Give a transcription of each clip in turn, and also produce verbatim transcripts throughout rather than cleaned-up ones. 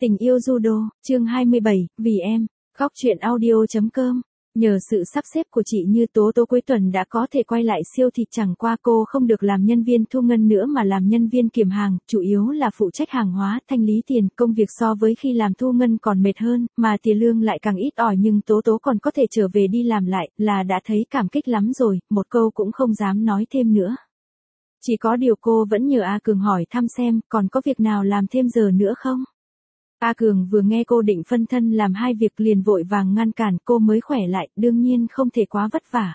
Tình yêu judo, chương hai mươi bảy, vì em, khóc chuyện audio.com. Nhờ sự sắp xếp của chị Như Tố Tố cuối tuần đã có thể quay lại siêu thị, chẳng qua cô không được làm nhân viên thu ngân nữa mà làm nhân viên kiểm hàng, chủ yếu là phụ trách hàng hóa, thanh lý tiền. Công việc so với khi làm thu ngân còn mệt hơn, mà tiền lương lại càng ít ỏi, nhưng Tố Tố còn có thể trở về đi làm lại, là đã thấy cảm kích lắm rồi, một câu cũng không dám nói thêm nữa. Chỉ có điều cô vẫn nhờ A Cường hỏi thăm xem còn có việc nào làm thêm giờ nữa không. A Cường vừa nghe cô định phân thân làm hai việc liền vội vàng ngăn cản, cô mới khỏe lại, đương nhiên không thể quá vất vả.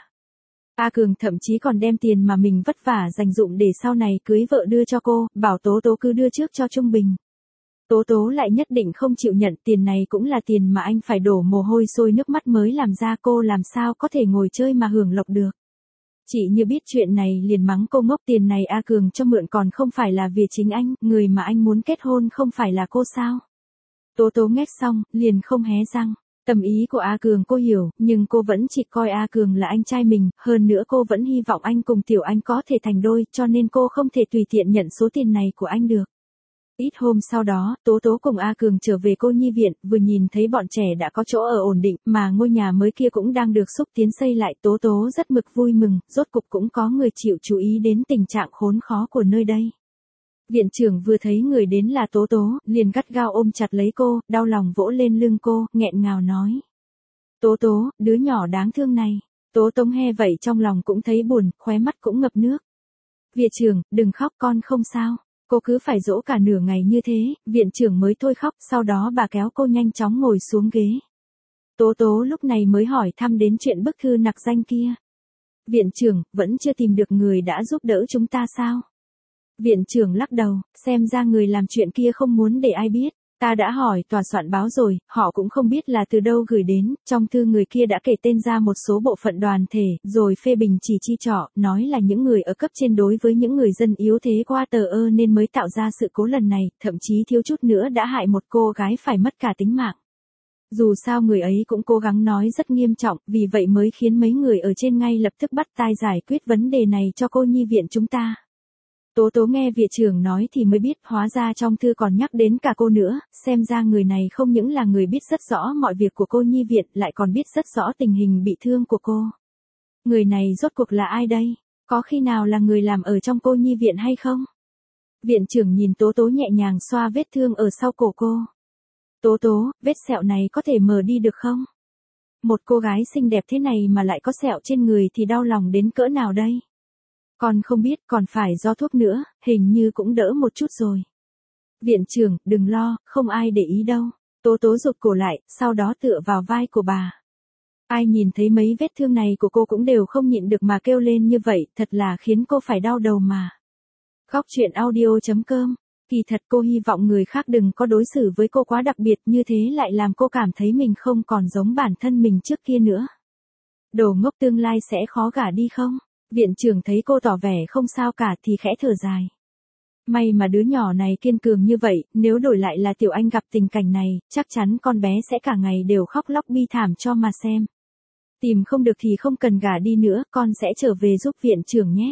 A Cường thậm chí còn đem tiền mà mình vất vả dành dụm để sau này cưới vợ đưa cho cô, bảo Tố Tố cứ đưa trước cho Trung Bình. Tố Tố lại nhất định không chịu nhận, tiền này cũng là tiền mà anh phải đổ mồ hôi sôi nước mắt mới làm ra, cô làm sao có thể ngồi chơi mà hưởng lộc được. Chị Như biết chuyện này liền mắng cô ngốc, tiền này A Cường cho mượn còn không phải là vì chính anh, người mà anh muốn kết hôn không phải là cô sao. Tố Tố nghe xong, liền không hé răng. Tâm ý của A Cường cô hiểu, nhưng cô vẫn chỉ coi A Cường là anh trai mình, hơn nữa cô vẫn hy vọng anh cùng Tiểu Anh có thể thành đôi, cho nên cô không thể tùy tiện nhận số tiền này của anh được. Ít hôm sau đó, Tố Tố cùng A Cường trở về cô nhi viện, vừa nhìn thấy bọn trẻ đã có chỗ ở ổn định, mà ngôi nhà mới kia cũng đang được xúc tiến xây lại, Tố Tố rất mực vui mừng, rốt cục cũng có người chịu chú ý đến tình trạng khốn khó của nơi đây. Viện trưởng vừa thấy người đến là Tố Tố, liền gắt gao ôm chặt lấy cô, đau lòng vỗ lên lưng cô, nghẹn ngào nói. Tố Tố, đứa nhỏ đáng thương này. Tố Tố nghe vậy trong lòng cũng thấy buồn, khóe mắt cũng ngập nước. Viện trưởng, đừng khóc, con không sao. Cô cứ phải dỗ cả nửa ngày như thế, viện trưởng mới thôi khóc, sau đó bà kéo cô nhanh chóng ngồi xuống ghế. Tố Tố lúc này mới hỏi thăm đến chuyện bức thư nặc danh kia. Viện trưởng, vẫn chưa tìm được người đã giúp đỡ chúng ta sao? Viện trưởng lắc đầu, xem ra người làm chuyện kia không muốn để ai biết. Ta đã hỏi tòa soạn báo rồi, họ cũng không biết là từ đâu gửi đến, trong thư người kia đã kể tên ra một số bộ phận đoàn thể, rồi phê bình chỉ chi trỏ, nói là những người ở cấp trên đối với những người dân yếu thế qua tờ ơ nên mới tạo ra sự cố lần này, thậm chí thiếu chút nữa đã hại một cô gái phải mất cả tính mạng. Dù sao người ấy cũng cố gắng nói rất nghiêm trọng, vì vậy mới khiến mấy người ở trên ngay lập tức bắt tay giải quyết vấn đề này cho cô nhi viện chúng ta. Tố Tố nghe viện trưởng nói thì mới biết, hóa ra trong thư còn nhắc đến cả cô nữa, xem ra người này không những là người biết rất rõ mọi việc của cô nhi viện, lại còn biết rất rõ tình hình bị thương của cô. Người này rốt cuộc là ai đây? Có khi nào là người làm ở trong cô nhi viện hay không? Viện trưởng nhìn Tố Tố nhẹ nhàng xoa vết thương ở sau cổ cô. Tố Tố, vết sẹo này có thể mờ đi được không? Một cô gái xinh đẹp thế này mà lại có sẹo trên người thì đau lòng đến cỡ nào đây? Con không biết, còn phải do thuốc nữa, hình như cũng đỡ một chút rồi. Viện trưởng, đừng lo, không ai để ý đâu. Tố Tố rụt cổ lại, sau đó tựa vào vai của bà. Ai nhìn thấy mấy vết thương này của cô cũng đều không nhịn được mà kêu lên như vậy, thật là khiến cô phải đau đầu mà. Khóc chuyện audio.com. Kỳ thật cô hy vọng người khác đừng có đối xử với cô quá đặc biệt, như thế lại làm cô cảm thấy mình không còn giống bản thân mình trước kia nữa. Đồ ngốc, tương lai sẽ khó gả đi không? Viện trưởng thấy cô tỏ vẻ không sao cả thì khẽ thở dài. May mà đứa nhỏ này kiên cường như vậy, nếu đổi lại là Tiểu Anh gặp tình cảnh này, chắc chắn con bé sẽ cả ngày đều khóc lóc bi thảm cho mà xem. Tìm không được thì không cần gả đi nữa, con sẽ trở về giúp viện trưởng nhé.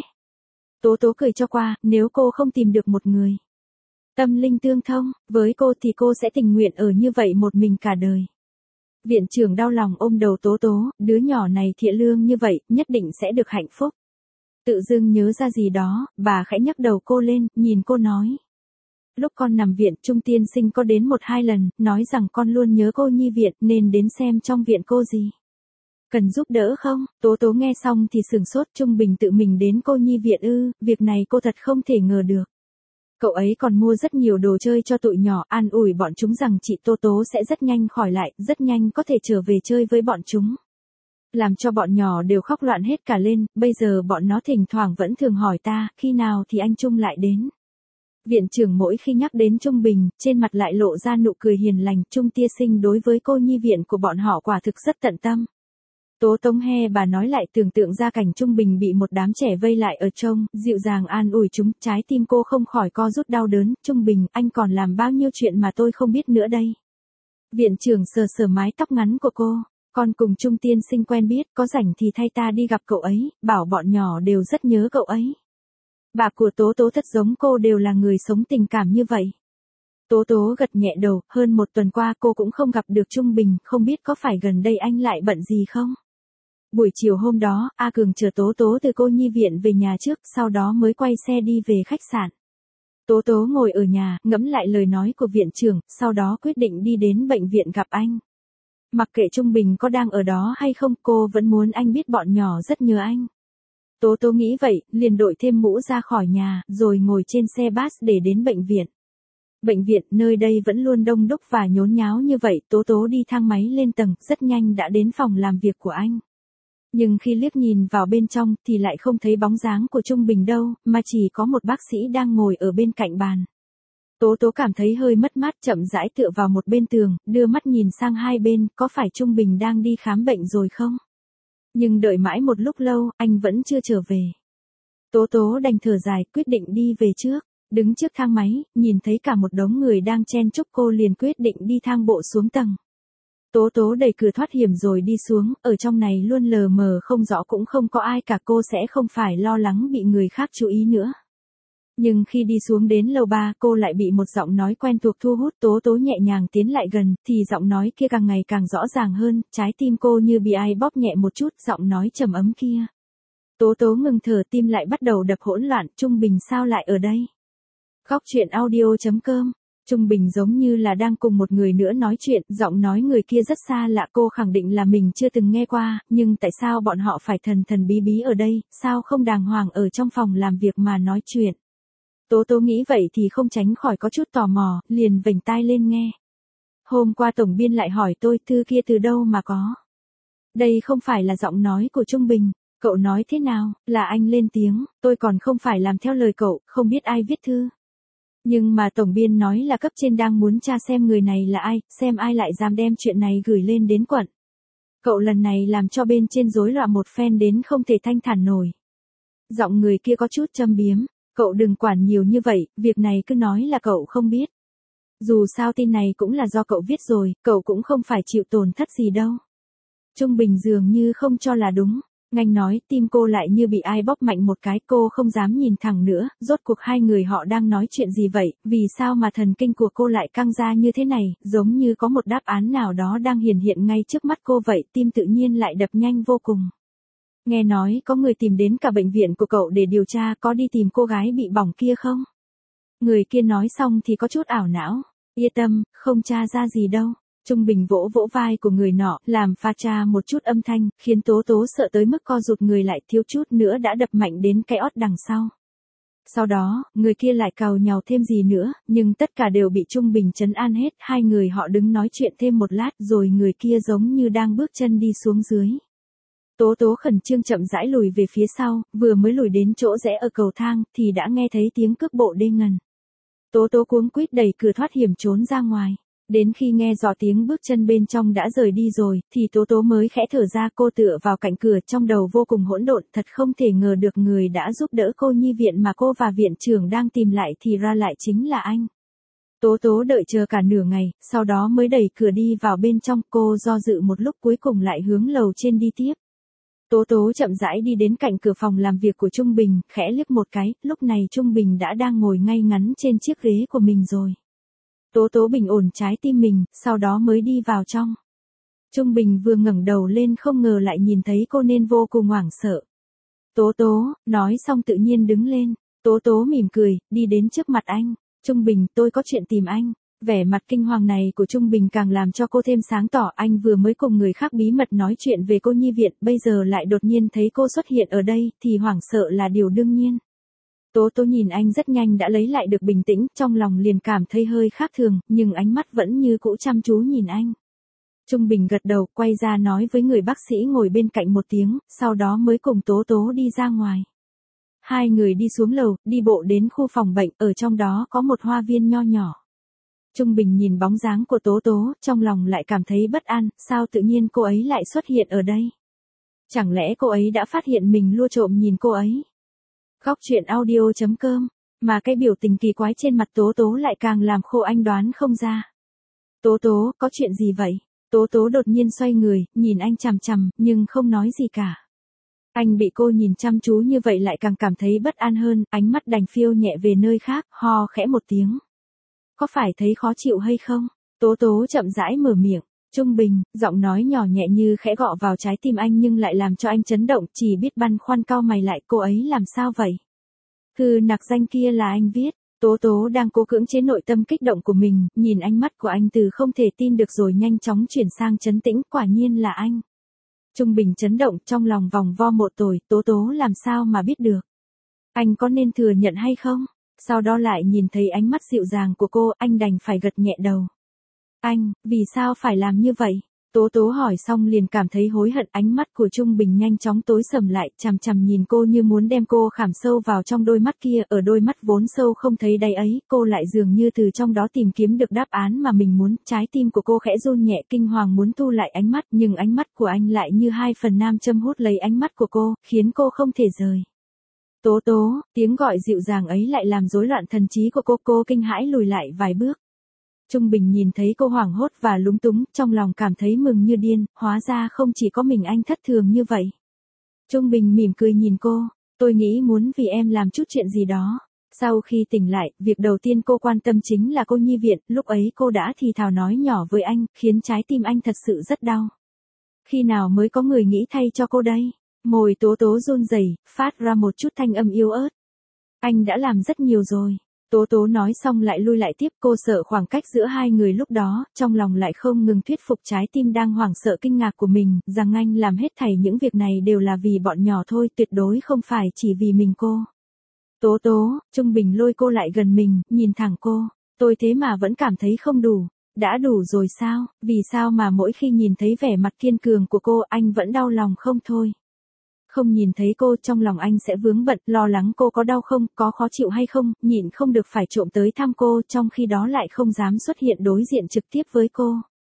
Tố Tố cười cho qua, nếu cô không tìm được một người tâm linh tương thông với cô thì cô sẽ tình nguyện ở như vậy một mình cả đời. Viện trưởng đau lòng ôm đầu Tố Tố, đứa nhỏ này thiện lương như vậy, nhất định sẽ được hạnh phúc. Tự dưng nhớ ra gì đó, bà khẽ nhấc đầu cô lên, nhìn cô nói. Lúc con nằm viện, Trung tiên sinh có đến một hai lần, nói rằng con luôn nhớ cô nhi viện, nên đến xem trong viện cô gì. Cần giúp đỡ không? Tố Tố nghe xong thì sửng sốt, Trung Bình tự mình đến cô nhi viện ư, việc này cô thật không thể ngờ được. Cậu ấy còn mua rất nhiều đồ chơi cho tụi nhỏ, an ủi bọn chúng rằng chị Tố Tố sẽ rất nhanh khỏi lại, rất nhanh có thể trở về chơi với bọn chúng. Làm cho bọn nhỏ đều khóc loạn hết cả lên, bây giờ bọn nó thỉnh thoảng vẫn thường hỏi ta, khi nào thì anh Trung lại đến. Viện trưởng mỗi khi nhắc đến Trung Bình, trên mặt lại lộ ra nụ cười hiền lành, Trung tiên sinh đối với cô nhi viện của bọn họ quả thực rất tận tâm. Tố Tống he bà nói lại tưởng tượng ra cảnh Trung Bình bị một đám trẻ vây lại ở trông, dịu dàng an ủi chúng, trái tim cô không khỏi co rút đau đớn, Trung Bình, anh còn làm bao nhiêu chuyện mà tôi không biết nữa đây. Viện trưởng sờ sờ mái tóc ngắn của cô, con cùng Trung tiên sinh quen biết, có rảnh thì thay ta đi gặp cậu ấy, bảo bọn nhỏ đều rất nhớ cậu ấy. Bà của Tố Tố thật giống cô, đều là người sống tình cảm như vậy. Tố Tố gật nhẹ đầu, hơn một tuần qua cô cũng không gặp được Trung Bình, không biết có phải gần đây anh lại bận gì không? Buổi chiều hôm đó, A Cường chờ Tố Tố từ cô nhi viện về nhà trước, sau đó mới quay xe đi về khách sạn. Tố Tố ngồi ở nhà, ngẫm lại lời nói của viện trưởng, sau đó quyết định đi đến bệnh viện gặp anh. Mặc kệ Trung Bình có đang ở đó hay không, cô vẫn muốn anh biết bọn nhỏ rất nhớ anh. Tố Tố nghĩ vậy, liền đội thêm mũ ra khỏi nhà, rồi ngồi trên xe bus để đến bệnh viện. Bệnh viện, nơi đây vẫn luôn đông đúc và nhốn nháo như vậy, Tố Tố đi thang máy lên tầng, rất nhanh đã đến phòng làm việc của anh. Nhưng khi liếc nhìn vào bên trong thì lại không thấy bóng dáng của Trung Bình đâu, mà chỉ có một bác sĩ đang ngồi ở bên cạnh bàn. Tố Tố cảm thấy hơi mất mát, chậm rãi tựa vào một bên tường, đưa mắt nhìn sang hai bên, có phải Trung Bình đang đi khám bệnh rồi không? Nhưng đợi mãi một lúc lâu, anh vẫn chưa trở về. Tố Tố đành thở dài, quyết định đi về trước. Đứng trước thang máy, nhìn thấy cả một đống người đang chen chúc, cô liền quyết định đi thang bộ xuống tầng. Tố Tố đẩy cửa thoát hiểm rồi đi xuống, ở trong này luôn lờ mờ không rõ, cũng không có ai cả, cô sẽ không phải lo lắng bị người khác chú ý nữa. Nhưng khi đi xuống đến lầu ba, cô lại bị một giọng nói quen thuộc thu hút. Tố Tố nhẹ nhàng tiến lại gần, thì giọng nói kia càng ngày càng rõ ràng hơn, trái tim cô như bị ai bóp nhẹ một chút, giọng nói trầm ấm kia. Tố Tố ngừng thở, tim lại bắt đầu đập hỗn loạn, Trung Bình sao lại ở đây? Khóc chuyện audio chấm com. Trung Bình giống như là đang cùng một người nữa nói chuyện, giọng nói người kia rất xa lạ, cô khẳng định là mình chưa từng nghe qua, nhưng tại sao bọn họ phải thần thần bí bí ở đây, sao không đàng hoàng ở trong phòng làm việc mà nói chuyện? Tố Tố nghĩ vậy thì không tránh khỏi có chút tò mò, liền vểnh tai lên nghe. Hôm qua tổng biên lại hỏi tôi, thư kia từ đâu mà có? Đây không phải là giọng nói của Trung Bình. Cậu nói thế nào? Là anh lên tiếng, tôi còn không phải làm theo lời cậu, không biết ai viết thư. Nhưng mà tổng biên nói là cấp trên đang muốn tra xem người này là ai, xem ai lại dám đem chuyện này gửi lên đến quận. Cậu lần này làm cho bên trên rối loạn một phen đến không thể thanh thản nổi. Giọng người kia có chút châm biếm, cậu đừng quản nhiều như vậy, việc này cứ nói là cậu không biết. Dù sao tin này cũng là do cậu viết rồi, cậu cũng không phải chịu tổn thất gì đâu. Trung Bình dường như không cho là đúng. Ngành nói, tim cô lại như bị ai bóp mạnh một cái, cô không dám nhìn thẳng nữa, rốt cuộc hai người họ đang nói chuyện gì vậy, vì sao mà thần kinh của cô lại căng ra như thế này, giống như có một đáp án nào đó đang hiển hiện ngay trước mắt cô vậy, tim tự nhiên lại đập nhanh vô cùng. Nghe nói có người tìm đến cả bệnh viện của cậu để điều tra, có đi tìm cô gái bị bỏng kia không? Người kia nói xong thì có chút ảo não, yên tâm, không tra ra gì đâu. Trung Bình vỗ vỗ vai của người nọ, làm pha tra một chút âm thanh, khiến Tố Tố sợ tới mức co rụt người lại, thiếu chút nữa đã đập mạnh đến cái ót đằng sau. Sau đó, người kia lại càu nhàu thêm gì nữa, nhưng tất cả đều bị Trung Bình trấn an hết, hai người họ đứng nói chuyện thêm một lát rồi người kia giống như đang bước chân đi xuống dưới. Tố Tố khẩn trương chậm rãi lùi về phía sau, vừa mới lùi đến chỗ rẽ ở cầu thang, thì đã nghe thấy tiếng cước bộ đê ngần. Tố Tố cuống quýt đẩy cửa thoát hiểm trốn ra ngoài. Đến khi nghe rõ tiếng bước chân bên trong đã rời đi rồi, thì Tố Tố mới khẽ thở ra, cô tựa vào cạnh cửa, trong đầu vô cùng hỗn độn, thật không thể ngờ được người đã giúp đỡ cô nhi viện mà cô và viện trưởng đang tìm lại thì ra lại chính là anh. Tố Tố đợi chờ cả nửa ngày, sau đó mới đẩy cửa đi vào bên trong, cô do dự một lúc cuối cùng lại hướng lầu trên đi tiếp. Tố Tố chậm rãi đi đến cạnh cửa phòng làm việc của Trung Bình, khẽ liếc một cái, lúc này Trung Bình đã đang ngồi ngay ngắn trên chiếc ghế của mình rồi. Tố Tố bình ổn trái tim mình, sau đó mới đi vào trong. Trung Bình vừa ngẩng đầu lên không ngờ lại nhìn thấy cô nên vô cùng hoảng sợ. Tố Tố, nói xong tự nhiên đứng lên. Tố Tố mỉm cười, đi đến trước mặt anh. Trung Bình, tôi có chuyện tìm anh. Vẻ mặt kinh hoàng này của Trung Bình càng làm cho cô thêm sáng tỏ, anh vừa mới cùng người khác bí mật nói chuyện về cô nhi viện, bây giờ lại đột nhiên thấy cô xuất hiện ở đây, thì hoảng sợ là điều đương nhiên. Tố Tố nhìn anh rất nhanh đã lấy lại được bình tĩnh, trong lòng liền cảm thấy hơi khác thường, nhưng ánh mắt vẫn như cũ chăm chú nhìn anh. Trung Bình gật đầu, quay ra nói với người bác sĩ ngồi bên cạnh một tiếng, sau đó mới cùng Tố Tố đi ra ngoài. Hai người đi xuống lầu, đi bộ đến khu phòng bệnh, ở trong đó có một hoa viên nho nhỏ. Trung Bình nhìn bóng dáng của Tố Tố, trong lòng lại cảm thấy bất an, sao tự nhiên cô ấy lại xuất hiện ở đây? Chẳng lẽ cô ấy đã phát hiện mình lua trộm nhìn cô ấy? Khóc chuyện audio chấm com, mà cái biểu tình kỳ quái trên mặt Tố Tố lại càng làm khô anh đoán không ra. Tố Tố, có chuyện gì vậy? Tố Tố đột nhiên xoay người, nhìn anh chằm chằm, nhưng không nói gì cả. Anh bị cô nhìn chăm chú như vậy lại càng cảm thấy bất an hơn, ánh mắt đành phiêu nhẹ về nơi khác, ho khẽ một tiếng. có phải thấy khó chịu hay không? Tố tố chậm rãi mở miệng. Trung Bình, giọng nói nhỏ nhẹ như khẽ gõ vào trái tim anh nhưng lại làm cho anh chấn động, chỉ biết băn khoăn cau mày lại, cô ấy làm sao vậy? Thư nặc danh kia là anh viết. Tố tố đang cố cưỡng chế nội tâm kích động của mình, nhìn ánh mắt của anh từ không thể tin được rồi nhanh chóng chuyển sang trấn tĩnh, quả nhiên là anh. Trung Bình chấn động, trong lòng vòng vo một tồi, tố tố làm sao mà biết được? Anh có nên thừa nhận hay không? Sau đó lại nhìn thấy ánh mắt dịu dàng của cô, anh đành phải gật nhẹ đầu. Anh, vì sao phải làm như vậy? Tố tố hỏi xong liền cảm thấy hối hận, ánh mắt của Trung Bình nhanh chóng tối sầm lại, chằm chằm nhìn cô như muốn đem cô khảm sâu vào trong đôi mắt kia, ở đôi mắt vốn sâu không thấy đáy ấy, cô lại dường như từ trong đó tìm kiếm được đáp án mà mình muốn, trái tim của cô khẽ run nhẹ, kinh hoàng muốn thu lại ánh mắt, nhưng ánh mắt của anh lại như hai phần nam châm hút lấy ánh mắt của cô, khiến cô không thể rời. Tố tố, tiếng gọi dịu dàng ấy lại làm rối loạn thần trí của cô, cô kinh hãi lùi lại vài bước. Trung Bình nhìn thấy cô hoảng hốt và lúng túng, trong lòng cảm thấy mừng như điên, hóa ra không chỉ có mình anh thất thường như vậy. Trung Bình mỉm cười nhìn cô, tôi nghĩ muốn vì em làm chút chuyện gì đó. Sau khi tỉnh lại, việc đầu tiên cô quan tâm chính là cô nhi viện, lúc ấy cô đã thì thào nói nhỏ với anh, khiến trái tim anh thật sự rất đau. Khi nào mới có người nghĩ thay cho cô đây? Môi tố tố run rẩy, phát ra một chút thanh âm yếu ớt. Anh đã làm rất nhiều rồi. Tố tố nói xong lại lui lại tiếp, cô sợ khoảng cách giữa hai người lúc đó, trong lòng lại không ngừng thuyết phục trái tim đang hoảng sợ kinh ngạc của mình, rằng anh làm hết thảy những việc này đều là vì bọn nhỏ thôi, tuyệt đối không phải chỉ vì mình cô. Tố tố, Trung Bình lôi cô lại gần mình, nhìn thẳng cô, tôi thế mà vẫn cảm thấy không đủ. Đã đủ rồi sao, vì sao mà mỗi khi nhìn thấy vẻ mặt kiên cường của cô anh vẫn đau lòng không thôi. Không nhìn thấy cô trong lòng anh sẽ vướng bận, lo lắng cô có đau không, có khó chịu hay không, nhịn không được phải trộm tới thăm cô, trong khi đó lại không dám xuất hiện đối diện trực tiếp với cô.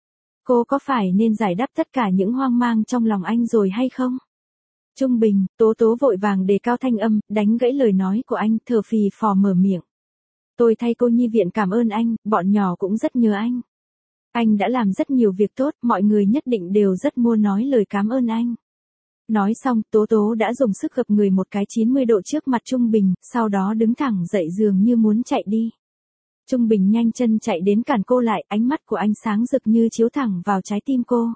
Cô có phải nên giải đáp tất cả những hoang mang trong lòng anh rồi hay không? Trung Bình, tố tố vội vàng đề cao thanh âm, đánh gãy lời nói của anh, thở phì phò mở miệng. Tôi thay cô nhi viện cảm ơn anh, bọn nhỏ cũng rất nhớ anh. Anh đã làm rất nhiều việc tốt, mọi người nhất định đều rất muốn nói lời cảm ơn anh. Nói xong, Tố Tố đã dùng sức gập người một cái chín mươi độ trước mặt Trung Bình, sau đó đứng thẳng dậy dường như muốn chạy đi. Trung Bình nhanh chân chạy đến cản cô lại, ánh mắt của anh sáng rực như chiếu thẳng vào trái tim cô.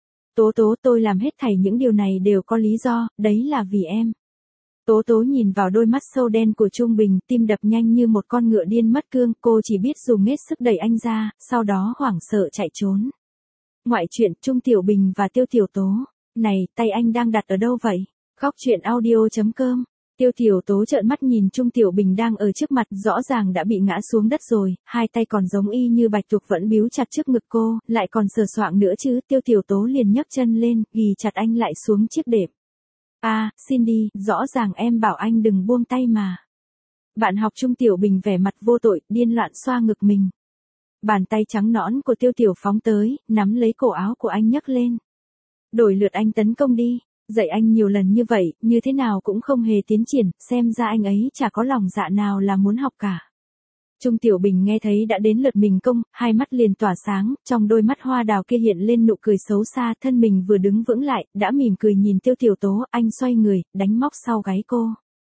Tố Tố, tôi làm hết thảy những điều này đều có lý do, đấy là vì em. Tố Tố nhìn vào đôi mắt sâu đen của Trung Bình, tim đập nhanh như một con ngựa điên mất cương, cô chỉ biết dùng hết sức đẩy anh ra, sau đó hoảng sợ chạy trốn. Ngoại truyện, Trung Tiểu Bình và Tiêu Tiểu Tố. Này, tay anh đang đặt ở đâu vậy? Khóc chuyện audio chấm com. Tiêu Tiểu Tố trợn mắt nhìn Trung Tiểu Bình đang ở trước mặt, rõ ràng đã bị ngã xuống đất rồi, hai tay còn giống y như bạch tuộc vẫn bíu chặt trước ngực cô, lại còn sờ soạng nữa chứ. Tiêu Tiểu Tố liền nhấc chân lên, ghì chặt anh lại xuống chiếc đệm. À, xin đi, rõ ràng em bảo anh đừng buông tay mà. Bạn học Trung Tiểu Bình vẻ mặt vô tội, điên loạn xoa ngực mình. Bàn tay trắng nõn của Tiêu Tiểu phóng tới, nắm lấy cổ áo của anh nhấc lên. Đổi lượt anh tấn công đi, dạy anh nhiều lần như vậy, như thế nào cũng không hề tiến triển, xem ra anh ấy chả có lòng dạ nào là muốn học cả. Trung Tiểu Bình nghe thấy đã đến lượt mình công, hai mắt liền tỏa sáng, trong đôi mắt hoa đào kia hiện lên nụ cười xấu xa, thân mình vừa đứng vững lại, đã mỉm cười nhìn Tiêu Tiểu Tố, anh xoay người, đánh móc sau gáy cô.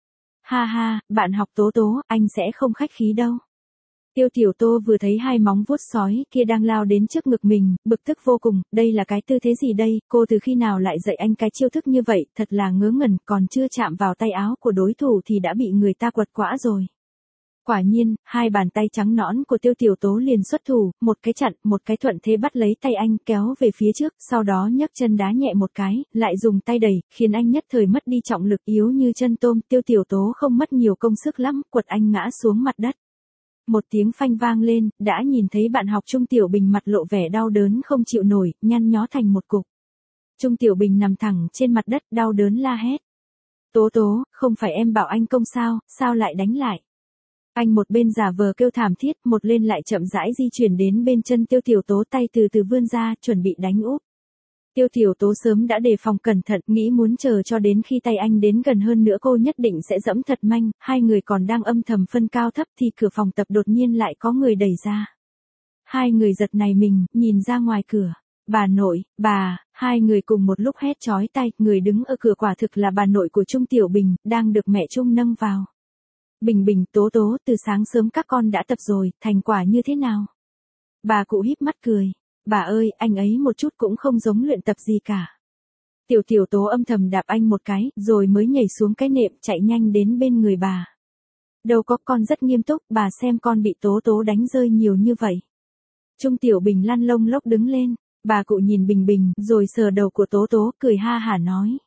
Ha ha, bạn học Tố Tố, anh sẽ không khách khí đâu. Tiêu Tiểu Tô vừa thấy hai móng vuốt sói kia đang lao đến trước ngực mình, bực tức vô cùng, đây là cái tư thế gì đây, cô từ khi nào lại dạy anh cái chiêu thức như vậy, thật là ngớ ngẩn, còn chưa chạm vào tay áo của đối thủ thì đã bị người ta quật quã rồi. Quả nhiên, hai bàn tay trắng nõn của Tiêu Tiểu Tố liền xuất thủ, một cái chặn, một cái thuận thế bắt lấy tay anh kéo về phía trước, sau đó nhấc chân đá nhẹ một cái, lại dùng tay đẩy, khiến anh nhất thời mất đi trọng lực yếu như chân tôm. Tiêu Tiểu Tố không mất nhiều công sức lắm, quật anh ngã xuống mặt đất. Một tiếng phanh vang lên, đã nhìn thấy bạn học Trung Tiểu Bình mặt lộ vẻ đau đớn không chịu nổi, nhăn nhó thành một cục. Trung Tiểu Bình nằm thẳng trên mặt đất, đau đớn la hét. Tố Tố, không phải em bảo anh công sao, sao lại đánh lại? Anh một bên giả vờ kêu thảm thiết, một lên lại chậm rãi di chuyển đến bên chân Tiêu Tiểu Tố, tay từ từ vươn ra, chuẩn bị đánh úp. Tiêu Tiểu Tố sớm đã đề phòng cẩn thận, nghĩ muốn chờ cho đến khi tay anh đến gần hơn nữa cô nhất định sẽ dẫm thật manh, hai người còn đang âm thầm phân cao thấp thì cửa phòng tập đột nhiên lại có người đẩy ra. Hai người giật nảy mình, nhìn ra ngoài cửa. Bà nội, bà, hai người cùng một lúc hét chói tai, người đứng ở cửa quả thực là bà nội của Trung Tiểu Bình, đang được mẹ Trung nâng vào. Bình Bình, Tố Tố, từ sáng sớm các con đã tập rồi, thành quả như thế nào? Bà cụ híp mắt cười. Bà ơi, anh ấy một chút cũng không giống luyện tập gì cả. Tiểu Tiểu Tố âm thầm đạp anh một cái, rồi mới nhảy xuống cái nệm chạy nhanh đến bên người bà. Đâu có, con rất nghiêm túc, bà xem con bị Tố Tố đánh rơi nhiều như vậy. Trung Tiểu Bình lăn lông lốc đứng lên, bà cụ nhìn Bình Bình, rồi sờ đầu của Tố Tố, cười ha hả nói.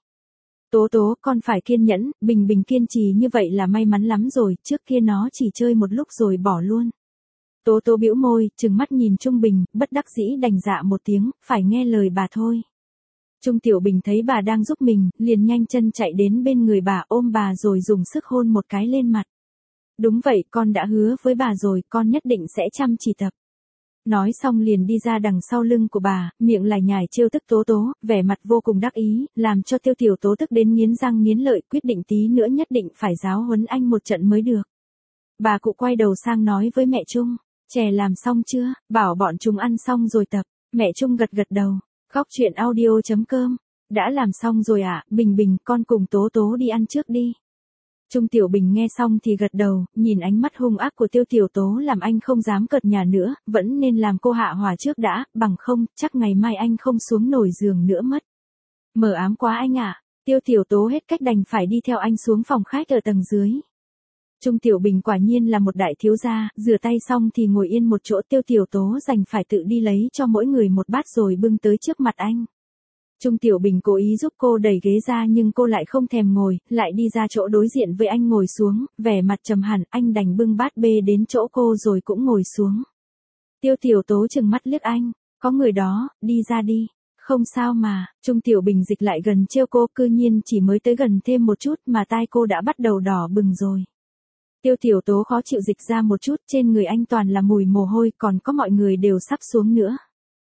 Tố Tố, con phải kiên nhẫn, Bình Bình kiên trì như vậy là may mắn lắm rồi, trước kia nó chỉ chơi một lúc rồi bỏ luôn. Tố Tố bĩu môi, trừng mắt nhìn Trung Bình, bất đắc dĩ đành dạ một tiếng, phải nghe lời bà thôi. Trung Tiểu Bình thấy bà đang giúp mình, liền nhanh chân chạy đến bên người bà ôm bà rồi dùng sức hôn một cái lên mặt. Đúng vậy, con đã hứa với bà rồi, con nhất định sẽ chăm chỉ tập. Nói xong liền đi ra đằng sau lưng của bà, miệng lải nhải trêu tức Tố Tố, vẻ mặt vô cùng đắc ý, làm cho Tiêu Tiểu Tố tức đến nghiến răng nghiến lợi, quyết định tí nữa nhất định phải giáo huấn anh một trận mới được. Bà cụ quay đầu sang nói với mẹ Trung, chè làm xong chưa, bảo bọn chúng ăn xong rồi tập. Mẹ Trung gật gật đầu. Khóc chuyện audio chấm com. Đã làm xong rồi ạ, à? Bình Bình, con cùng Tố Tố đi ăn trước đi. Trung Tiểu Bình nghe xong thì gật đầu, nhìn ánh mắt hung ác của Tiêu Tiểu Tố làm anh không dám cợt nhả nữa, vẫn nên làm cô hạ hỏa trước đã, bằng không, chắc ngày mai anh không xuống nổi giường nữa mất. Mờ ám quá anh ạ, à. Tiêu Tiểu Tố hết cách đành phải đi theo anh xuống phòng khách ở tầng dưới. Trung Tiểu Bình quả nhiên là một đại thiếu gia, rửa tay xong thì ngồi yên một chỗ, Tiêu Tiểu Tố đành phải tự đi lấy cho mỗi người một bát rồi bưng tới trước mặt anh. Trung Tiểu Bình cố ý giúp cô đẩy ghế ra nhưng cô lại không thèm ngồi, lại đi ra chỗ đối diện với anh ngồi xuống, vẻ mặt trầm hẳn, anh đành bưng bát bê đến chỗ cô rồi cũng ngồi xuống. Tiêu Tiểu Tố trừng mắt liếc anh, có người đó, đi ra đi. Không sao mà, Trung Tiểu Bình dịch lại gần trêu cô, cư nhiên chỉ mới tới gần thêm một chút mà tai cô đã bắt đầu đỏ bừng rồi. Tiêu Tiểu Tố khó chịu dịch ra một chút, trên người anh toàn là mùi mồ hôi, còn có mọi người đều sắp xuống nữa.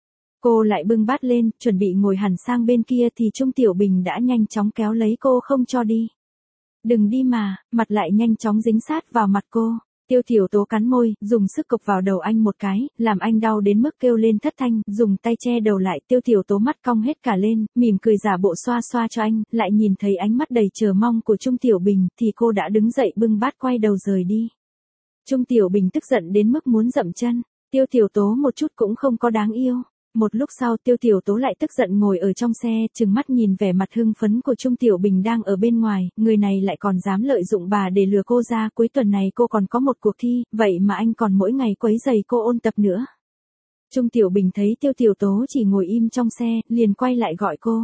Cô lại bưng bát lên, chuẩn bị ngồi hẳn sang bên kia thì Trung Tiểu Bình đã nhanh chóng kéo lấy cô không cho đi. Đừng đi mà, mặt lại nhanh chóng dính sát vào mặt cô. Tiêu Tiểu Tố cắn môi, dùng sức cộc vào đầu anh một cái, làm anh đau đến mức kêu lên thất thanh, dùng tay che đầu lại. Tiêu Tiểu Tố mắt cong hết cả lên, mỉm cười giả bộ xoa xoa cho anh, lại nhìn thấy ánh mắt đầy chờ mong của Trung Tiểu Bình, thì cô đã đứng dậy bưng bát quay đầu rời đi. Trung Tiểu Bình tức giận đến mức muốn dậm chân, Tiêu Tiểu Tố một chút cũng không có đáng yêu. Một lúc sau Tiêu Tiểu Tố lại tức giận ngồi ở trong xe, trừng mắt nhìn vẻ mặt hưng phấn của Trung Tiểu Bình đang ở bên ngoài, người này lại còn dám lợi dụng bà để lừa cô ra, cuối tuần này cô còn có một cuộc thi, vậy mà anh còn mỗi ngày quấy rầy cô ôn tập nữa. Trung Tiểu Bình thấy Tiêu Tiểu Tố chỉ ngồi im trong xe, liền quay lại gọi cô.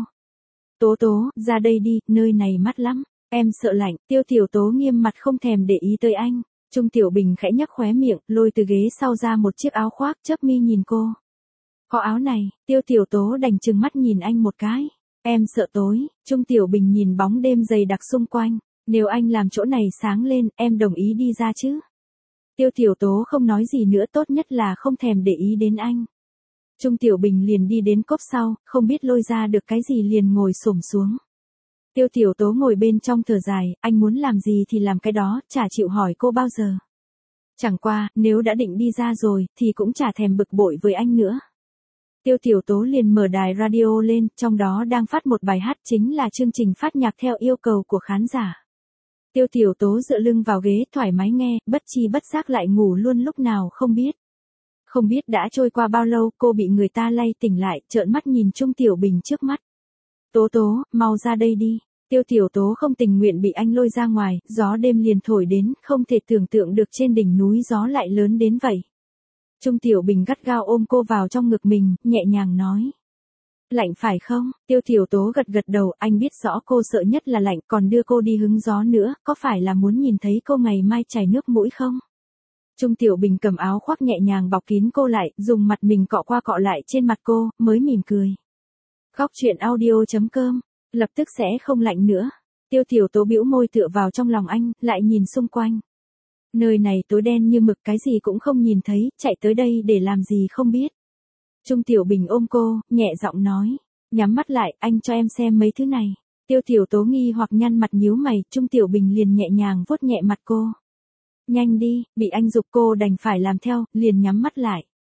Tố Tố, ra đây đi, nơi này mát lắm, em sợ lạnh. Tiêu Tiểu Tố nghiêm mặt không thèm để ý tới anh. Trung Tiểu Bình khẽ nhắc khóe miệng, lôi từ ghế sau ra một chiếc áo khoác, chớp mi nhìn cô. Có áo này, Tiêu Tiểu Tố đành trừng mắt nhìn anh một cái. Em sợ tối. Trung Tiểu Bình nhìn bóng đêm dày đặc xung quanh. Nếu anh làm chỗ này sáng lên, em đồng ý đi ra chứ? Tiêu Tiểu Tố không nói gì nữa, tốt nhất là không thèm để ý đến anh. Trung Tiểu Bình liền đi đến cốp sau, không biết lôi ra được cái gì liền ngồi xổm xuống. Tiêu Tiểu Tố ngồi bên trong thở dài, anh muốn làm gì thì làm cái đó, chả chịu hỏi cô bao giờ. Chẳng qua, nếu đã định đi ra rồi, thì cũng chả thèm bực bội với anh nữa. Tiêu Tiểu Tố liền mở đài radio lên, trong đó đang phát một bài hát, chính là chương trình phát nhạc theo yêu cầu của khán giả. Tiêu Tiểu Tố dựa lưng vào ghế thoải mái nghe, bất chi bất giác lại ngủ luôn lúc nào không biết. Không biết đã trôi qua bao lâu, cô bị người ta lay tỉnh lại, trợn mắt nhìn Trung Tiểu Bình trước mắt. Tố Tố, mau ra đây đi. Tiêu Tiểu Tố không tình nguyện bị anh lôi ra ngoài, gió đêm liền thổi đến, không thể tưởng tượng được trên đỉnh núi gió lại lớn đến vậy. Trung Tiểu Bình gắt gao ôm cô vào trong ngực mình, nhẹ nhàng nói. Lạnh phải không? Tiêu Tiểu Tố gật gật đầu, anh biết rõ cô sợ nhất là lạnh, còn đưa cô đi hứng gió nữa, có phải là muốn nhìn thấy cô ngày mai chảy nước mũi không? Trung Tiểu Bình cầm áo khoác nhẹ nhàng bọc kín cô lại, dùng mặt mình cọ qua cọ lại trên mặt cô, mới mỉm cười. Khóc chuyện audio chấm com, lập tức sẽ không lạnh nữa. Tiêu Tiểu Tố bĩu môi tựa vào trong lòng anh, lại nhìn xung quanh. Nơi này tối đen như mực, cái gì cũng không nhìn thấy, chạy tới đây để làm gì không biết. Trung Tiểu Bình ôm cô, nhẹ giọng nói. Nhắm mắt lại, anh cho em xem mấy thứ này. Tiêu Tiểu Tố nghi hoặc nhăn mặt nhíu mày, Trung Tiểu Bình liền nhẹ nhàng vuốt nhẹ mặt cô. Nhanh đi, bị anh giục cô đành phải làm theo, liền nhắm mắt lại.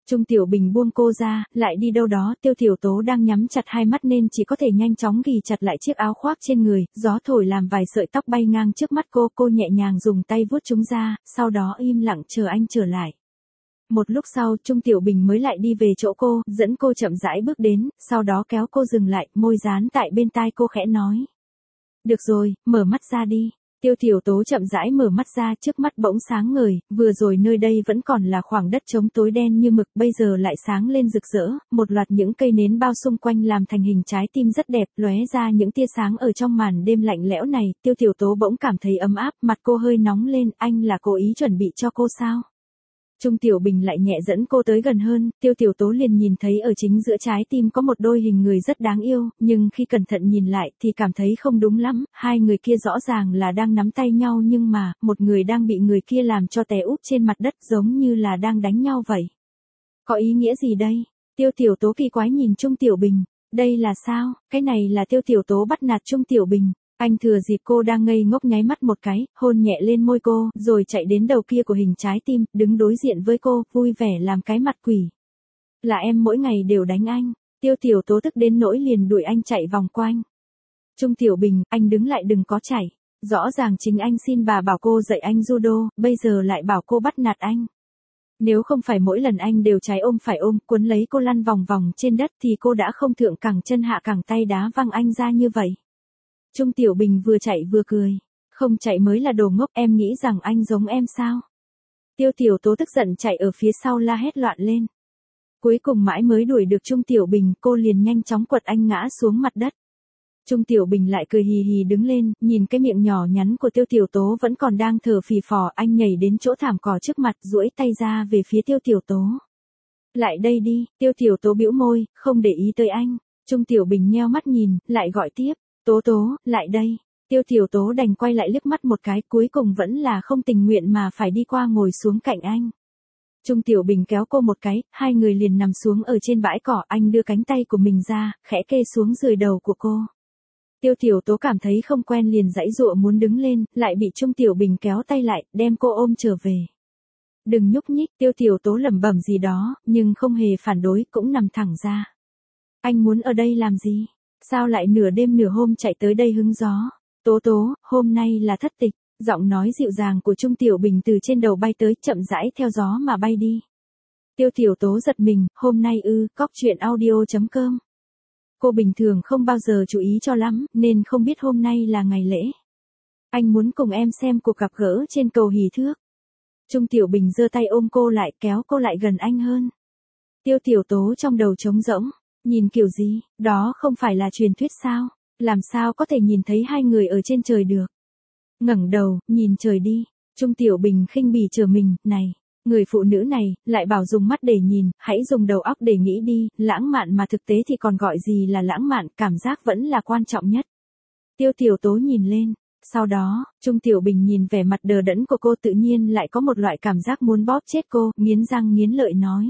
Trung Tiểu Bình buông cô ra, lại đi đâu đó, Tiêu Tiểu Tố đang nhắm chặt hai mắt nên chỉ có thể nhanh chóng ghì chặt lại chiếc áo khoác trên người, gió thổi làm vài sợi tóc bay ngang trước mắt cô, cô nhẹ nhàng dùng tay vuốt chúng ra, sau đó im lặng chờ anh trở lại. Một lúc sau, Trung Tiểu Bình mới lại đi về chỗ cô, dẫn cô chậm rãi bước đến, sau đó kéo cô dừng lại, môi dán tại bên tai cô khẽ nói. Được rồi, mở mắt ra đi. Tiêu Tiểu Tố chậm rãi mở mắt ra, trước mắt bỗng sáng ngời, vừa rồi nơi đây vẫn còn là khoảng đất trống tối đen như mực, bây giờ lại sáng lên rực rỡ, một loạt những cây nến bao xung quanh làm thành hình trái tim rất đẹp, lóe ra những tia sáng ở trong màn đêm lạnh lẽo này, Tiêu Tiểu Tố bỗng cảm thấy ấm áp, mặt cô hơi nóng lên, anh là cố ý chuẩn bị cho cô sao? Trung Tiểu Bình lại nhẹ dẫn cô tới gần hơn, Tiêu Tiểu Tố liền nhìn thấy ở chính giữa trái tim có một đôi hình người rất đáng yêu, nhưng khi cẩn thận nhìn lại thì cảm thấy không đúng lắm, hai người kia rõ ràng là đang nắm tay nhau nhưng mà, một người đang bị người kia làm cho té úp trên mặt đất giống như là đang đánh nhau vậy. Có ý nghĩa gì đây? Tiêu Tiểu Tố kỳ quái nhìn Trung Tiểu Bình, đây là sao? Cái này là Tiêu Tiểu Tố bắt nạt Trung Tiểu Bình. Anh thừa dịp cô đang ngây ngốc nháy mắt một cái, hôn nhẹ lên môi cô, rồi chạy đến đầu kia của hình trái tim, đứng đối diện với cô, vui vẻ làm cái mặt quỷ. Là em mỗi ngày đều đánh anh. Tiêu Tiểu Tố tức đến nỗi liền đuổi anh chạy vòng quanh. Trung Tiểu Bình, anh đứng lại đừng có chạy. Rõ ràng chính anh xin bà bảo cô dạy anh judo, bây giờ lại bảo cô bắt nạt anh. Nếu không phải mỗi lần anh đều trái ôm phải ôm, cuốn lấy cô lăn vòng vòng trên đất thì cô đã không thượng cẳng chân hạ cẳng tay đá văng anh ra như vậy. Trung Tiểu Bình vừa chạy vừa cười. Không chạy mới là đồ ngốc, em nghĩ rằng anh giống em sao? Tiêu Tiểu Tố tức giận chạy ở phía sau la hét loạn lên. Cuối cùng mãi mới đuổi được Trung Tiểu Bình, cô liền nhanh chóng quật anh ngã xuống mặt đất. Trung Tiểu Bình lại cười hì hì đứng lên, nhìn cái miệng nhỏ nhắn của Tiêu Tiểu Tố vẫn còn đang thở phì phò, anh nhảy đến chỗ thảm cỏ trước mặt, duỗi tay ra về phía Tiêu Tiểu Tố. Lại đây đi, Tiêu Tiểu Tố bĩu môi, không để ý tới anh. Trung Tiểu Bình nheo mắt nhìn, lại gọi tiếp. Tố Tố, lại đây. Tiêu Tiểu Tố đành quay lại liếc mắt một cái, cuối cùng vẫn là không tình nguyện mà phải đi qua ngồi xuống cạnh anh. Trung Tiểu Bình kéo cô một cái, hai người liền nằm xuống ở trên bãi cỏ, anh đưa cánh tay của mình ra, khẽ kê xuống dưới đầu của cô. Tiêu Tiểu Tố cảm thấy không quen liền giãy giụa muốn đứng lên, lại bị Trung Tiểu Bình kéo tay lại, đem cô ôm trở về. Đừng nhúc nhích, Tiêu Tiểu Tố lẩm bẩm gì đó, nhưng không hề phản đối, cũng nằm thẳng ra. Anh muốn ở đây làm gì? Sao lại nửa đêm nửa hôm chạy tới đây hứng gió? Tố Tố, hôm nay là thất tịch. Giọng nói dịu dàng của Trung Tiểu Bình từ trên đầu bay tới, chậm rãi theo gió mà bay đi. Tiêu Tiểu Tố giật mình, hôm nay ư, cóc truyện audio chấm com. Cô bình thường không bao giờ chú ý cho lắm, nên không biết hôm nay là ngày lễ. Anh muốn cùng em xem cuộc gặp gỡ trên cầu Hỷ Thước. Trung Tiểu Bình giơ tay ôm cô lại, kéo cô lại gần anh hơn. Tiêu Tiểu Tố trong đầu trống rỗng. Nhìn kiểu gì, đó không phải là truyền thuyết sao? Làm sao có thể nhìn thấy hai người ở trên trời được? Ngẩng đầu, nhìn trời đi. Trung Tiểu Bình khinh bỉ trở mình, này, người phụ nữ này, lại bảo dùng mắt để nhìn, hãy dùng đầu óc để nghĩ đi, lãng mạn mà thực tế thì còn gọi gì là lãng mạn, cảm giác vẫn là quan trọng nhất. Tiêu Tiểu Tố nhìn lên, sau đó, Trung Tiểu Bình nhìn vẻ mặt đờ đẫn của cô tự nhiên lại có một loại cảm giác muốn bóp chết cô, nghiến răng nghiến lợi nói.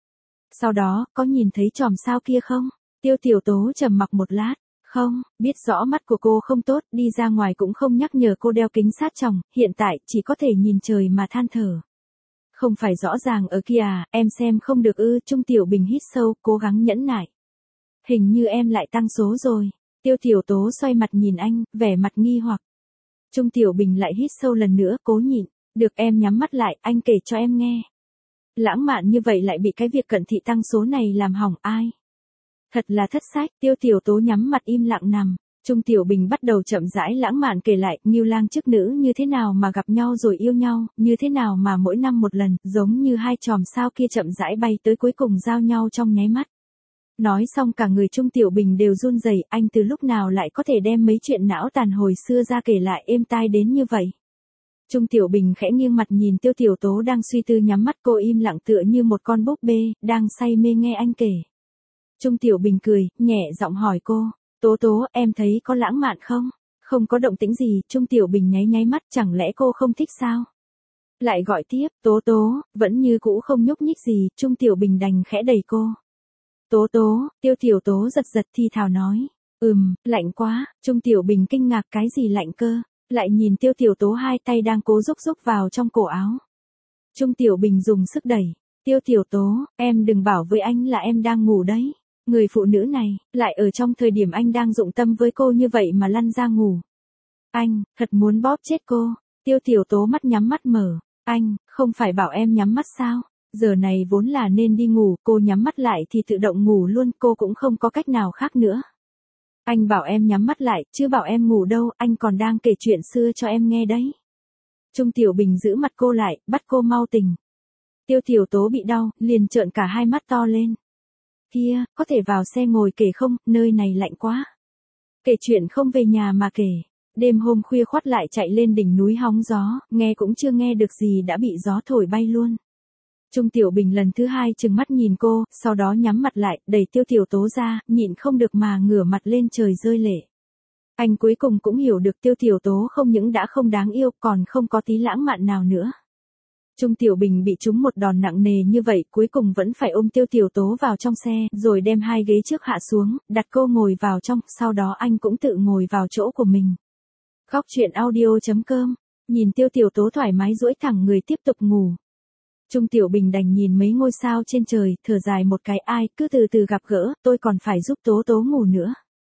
Sau đó, có nhìn thấy chòm sao kia không? Tiêu Tiểu Tố trầm mặc một lát. Không, biết rõ mắt của cô không tốt, đi ra ngoài cũng không nhắc nhở cô đeo kính sát tròng, hiện tại chỉ có thể nhìn trời mà than thở. Không phải rõ ràng ở kia à, em xem không được ư? Trung Tiểu Bình hít sâu, cố gắng nhẫn nại. Hình như em lại tăng số rồi. Tiêu Tiểu Tố xoay mặt nhìn anh, vẻ mặt nghi hoặc. Trung Tiểu Bình lại hít sâu lần nữa, cố nhịn. Được, em nhắm mắt lại, anh kể cho em nghe. Lãng mạn như vậy lại bị cái việc cận thị tăng số này làm hỏng ai? Thật là thất sách. Tiêu Tiểu Tố nhắm mặt im lặng nằm. Trung Tiểu Bình bắt đầu chậm rãi lãng mạn kể lại, Ngưu Lang chức nữ như thế nào mà gặp nhau rồi yêu nhau, như thế nào mà mỗi năm một lần, giống như hai chòm sao kia chậm rãi bay tới cuối cùng giao nhau trong nháy mắt. Nói xong cả người Trung Tiểu Bình đều run rẩy, anh từ lúc nào lại có thể đem mấy chuyện não tàn hồi xưa ra kể lại êm tai đến như vậy. Trung Tiểu Bình khẽ nghiêng mặt nhìn Tiêu Tiểu Tố đang suy tư, nhắm mắt, cô im lặng tựa như một con búp bê, đang say mê nghe anh kể. Trung Tiểu Bình cười, nhẹ giọng hỏi cô, Tố Tố, em thấy có lãng mạn không? Không có động tĩnh gì, Trung Tiểu Bình nháy nháy mắt, chẳng lẽ cô không thích sao? Lại gọi tiếp, Tố Tố, vẫn như cũ không nhúc nhích gì, Trung Tiểu Bình đành khẽ đẩy cô. Tố Tố, Tiêu Tiểu Tố giật giật thi thào nói, ừm, lạnh quá. Trung Tiểu Bình kinh ngạc, cái gì lạnh cơ? Lại nhìn Tiêu Tiểu Tố hai tay đang cố rúc rúc vào trong cổ áo. Trung Tiểu Bình dùng sức đẩy. Tiêu Tiểu Tố, em đừng bảo với anh là em đang ngủ đấy. Người phụ nữ này, lại ở trong thời điểm anh đang dụng tâm với cô như vậy mà lăn ra ngủ. Anh, thật muốn bóp chết cô. Tiêu Tiểu Tố mắt nhắm mắt mở. Anh, không phải bảo em nhắm mắt sao? Giờ này vốn là nên đi ngủ, cô nhắm mắt lại thì tự động ngủ luôn, cô cũng không có cách nào khác nữa. Anh bảo em nhắm mắt lại, chứ bảo em ngủ đâu, anh còn đang kể chuyện xưa cho em nghe đấy. Trung Tiểu Bình giữ mặt cô lại, bắt cô mau tỉnh. Tiêu Tiểu Tố bị đau, liền trợn cả hai mắt to lên. Kia, có thể vào xe ngồi kể không, nơi này lạnh quá. Kể chuyện không về nhà mà kể. Đêm hôm khuya khoắt lại chạy lên đỉnh núi hóng gió, nghe cũng chưa nghe được gì đã bị gió thổi bay luôn. Trung Tiểu Bình lần thứ hai trừng mắt nhìn cô, sau đó nhắm mặt lại, đẩy Tiêu Tiểu Tố ra, nhịn không được mà ngửa mặt lên trời rơi lệ. Anh cuối cùng cũng hiểu được Tiêu Tiểu Tố không những đã không đáng yêu, còn không có tí lãng mạn nào nữa. Trung Tiểu Bình bị trúng một đòn nặng nề như vậy, cuối cùng vẫn phải ôm Tiêu Tiểu Tố vào trong xe, rồi đem hai ghế trước hạ xuống, đặt cô ngồi vào trong, sau đó anh cũng tự ngồi vào chỗ của mình. Khóc chuyện audio chấm com, nhìn Tiêu Tiểu Tố thoải mái duỗi thẳng người tiếp tục ngủ. Trung Tiểu Bình đành nhìn mấy ngôi sao trên trời, thở dài một cái, ai, cứ từ từ gặp gỡ, tôi còn phải giúp Tố Tố ngủ nữa.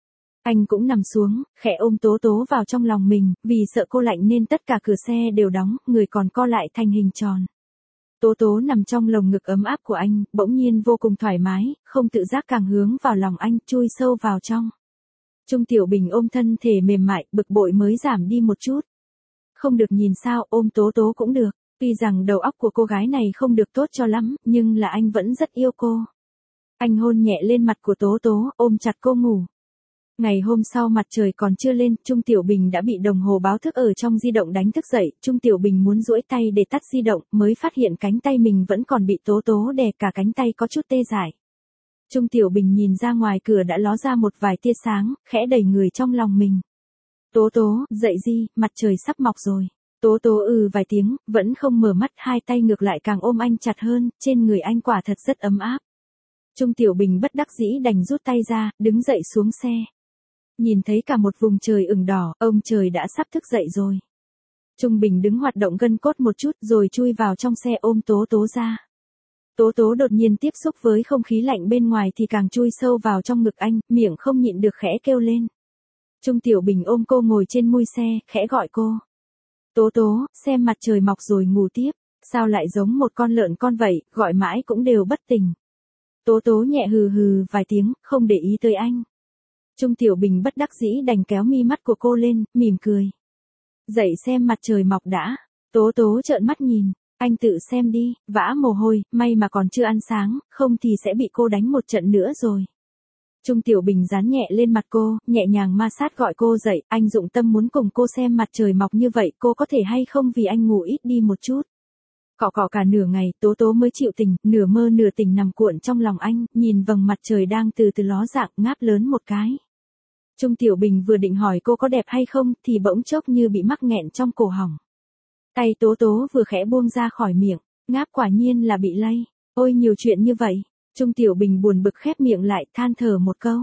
Anh cũng nằm xuống, khẽ ôm Tố Tố vào trong lòng mình, vì sợ cô lạnh nên tất cả cửa xe đều đóng, người còn co lại thành hình tròn. Tố Tố nằm trong lồng ngực ấm áp của anh, bỗng nhiên vô cùng thoải mái, không tự giác càng hướng vào lòng anh, chui sâu vào trong. Trung Tiểu Bình ôm thân thể mềm mại, bực bội mới giảm đi một chút. Không được nhìn sao, ôm Tố Tố cũng được. Tuy rằng đầu óc của cô gái này không được tốt cho lắm, nhưng là anh vẫn rất yêu cô. Anh hôn nhẹ lên mặt của Tố Tố, ôm chặt cô ngủ. Ngày hôm sau mặt trời còn chưa lên, Trung Tiểu Bình đã bị đồng hồ báo thức ở trong di động đánh thức dậy. Trung Tiểu Bình muốn duỗi tay để tắt di động, mới phát hiện cánh tay mình vẫn còn bị Tố Tố đè, cả cánh tay có chút tê dại. Trung Tiểu Bình nhìn ra ngoài cửa đã ló ra một vài tia sáng, khẽ đẩy người trong lòng mình. Tố Tố, dậy đi, mặt trời sắp mọc rồi. Tố Tố ừ vài tiếng, vẫn không mở mắt, hai tay ngược lại càng ôm anh chặt hơn, trên người anh quả thật rất ấm áp. Trung Tiểu Bình bất đắc dĩ đành rút tay ra, đứng dậy xuống xe. Nhìn thấy cả một vùng trời ửng đỏ, ông trời đã sắp thức dậy rồi. Trung Bình đứng hoạt động gân cốt một chút rồi chui vào trong xe ôm Tố Tố ra. Tố Tố đột nhiên tiếp xúc với không khí lạnh bên ngoài thì càng chui sâu vào trong ngực anh, miệng không nhịn được khẽ kêu lên. Trung Tiểu Bình ôm cô ngồi trên mui xe, khẽ gọi cô. Tố Tố, xem mặt trời mọc rồi ngủ tiếp, sao lại giống một con lợn con vậy, gọi mãi cũng đều bất tỉnh. Tố Tố nhẹ hừ hừ vài tiếng, không để ý tới anh. Trung Tiểu Bình bất đắc dĩ đành kéo mi mắt của cô lên, mỉm cười. Dậy xem mặt trời mọc đã. Tố Tố trợn mắt nhìn, anh tự xem đi, vã mồ hôi, may mà còn chưa ăn sáng, không thì sẽ bị cô đánh một trận nữa rồi. Trung Tiểu Bình dán nhẹ lên mặt cô, nhẹ nhàng ma sát gọi cô dậy, anh dụng tâm muốn cùng cô xem mặt trời mọc như vậy, cô có thể hay không vì anh ngủ ít đi một chút. Cọ cọ cả nửa ngày, Tố Tố mới chịu tỉnh, nửa mơ nửa tỉnh nằm cuộn trong lòng anh, nhìn vầng mặt trời đang từ từ ló dạng, ngáp lớn một cái. Trung Tiểu Bình vừa định hỏi cô có đẹp hay không, thì bỗng chốc như bị mắc nghẹn trong cổ họng. Tay Tố Tố vừa khẽ buông ra khỏi miệng, ngáp quả nhiên là bị lây. Ôi nhiều chuyện như vậy. Trung Tiểu Bình buồn bực khép miệng lại, than thở một câu.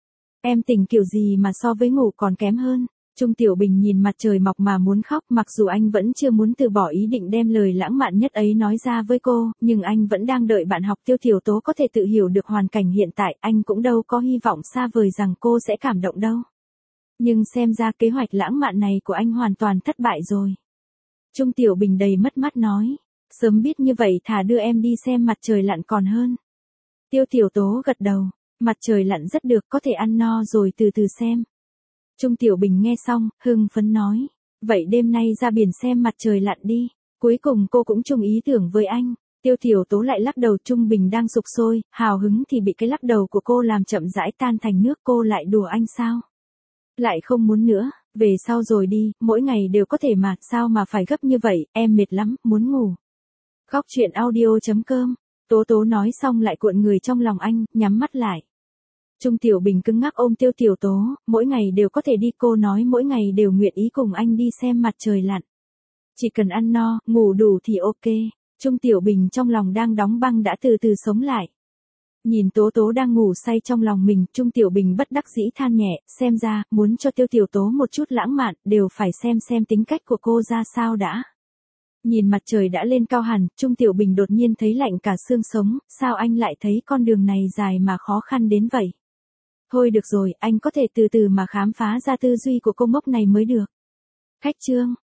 Em tỉnh kiểu gì mà so với ngủ còn kém hơn. Trung Tiểu Bình nhìn mặt trời mọc mà muốn khóc, mặc dù anh vẫn chưa muốn từ bỏ ý định đem lời lãng mạn nhất ấy nói ra với cô, nhưng anh vẫn đang đợi bạn học Tiêu Tiểu Tố có thể tự hiểu được hoàn cảnh hiện tại, anh cũng đâu có hy vọng xa vời rằng cô sẽ cảm động đâu. Nhưng xem ra kế hoạch lãng mạn này của anh hoàn toàn thất bại rồi. Trung Tiểu Bình đầy mất mát nói, sớm biết như vậy thà đưa em đi xem mặt trời lặn còn hơn. Tiêu Tiểu Tố gật đầu, mặt trời lặn rất được, có thể ăn no rồi từ từ xem. Trung Tiểu Bình nghe xong, hưng phấn nói, vậy đêm nay ra biển xem mặt trời lặn đi. Cuối cùng cô cũng chung ý tưởng với anh. Tiêu Tiểu Tố lại lắc đầu. Trung Bình đang sục sôi, hào hứng thì bị cái lắc đầu của cô làm chậm rãi tan thành nước. Cô lại đùa anh sao? Lại không muốn nữa, về sau rồi đi, mỗi ngày đều có thể mà, sao mà phải gấp như vậy, em mệt lắm, muốn ngủ. Khóc chuyện audio chấm com. Tố Tố nói xong lại cuộn người trong lòng anh, nhắm mắt lại. Trung Tiểu Bình cứng ngắc ôm Tiêu Tiểu Tố, mỗi ngày đều có thể đi, cô nói mỗi ngày đều nguyện ý cùng anh đi xem mặt trời lặn. Chỉ cần ăn no, ngủ đủ thì ok. Trung Tiểu Bình trong lòng đang đóng băng đã từ từ sống lại. Nhìn Tố Tố đang ngủ say trong lòng mình, Trung Tiểu Bình bất đắc dĩ than nhẹ, xem ra, muốn cho Tiêu Tiểu Tố một chút lãng mạn, đều phải xem xem tính cách của cô ra sao đã. Nhìn mặt trời đã lên cao hẳn, Trung Tiểu Bình đột nhiên thấy lạnh cả xương sống, sao anh lại thấy con đường này dài mà khó khăn đến vậy? Thôi được rồi, anh có thể từ từ mà khám phá ra tư duy của cô ngốc này mới được. Khách trương,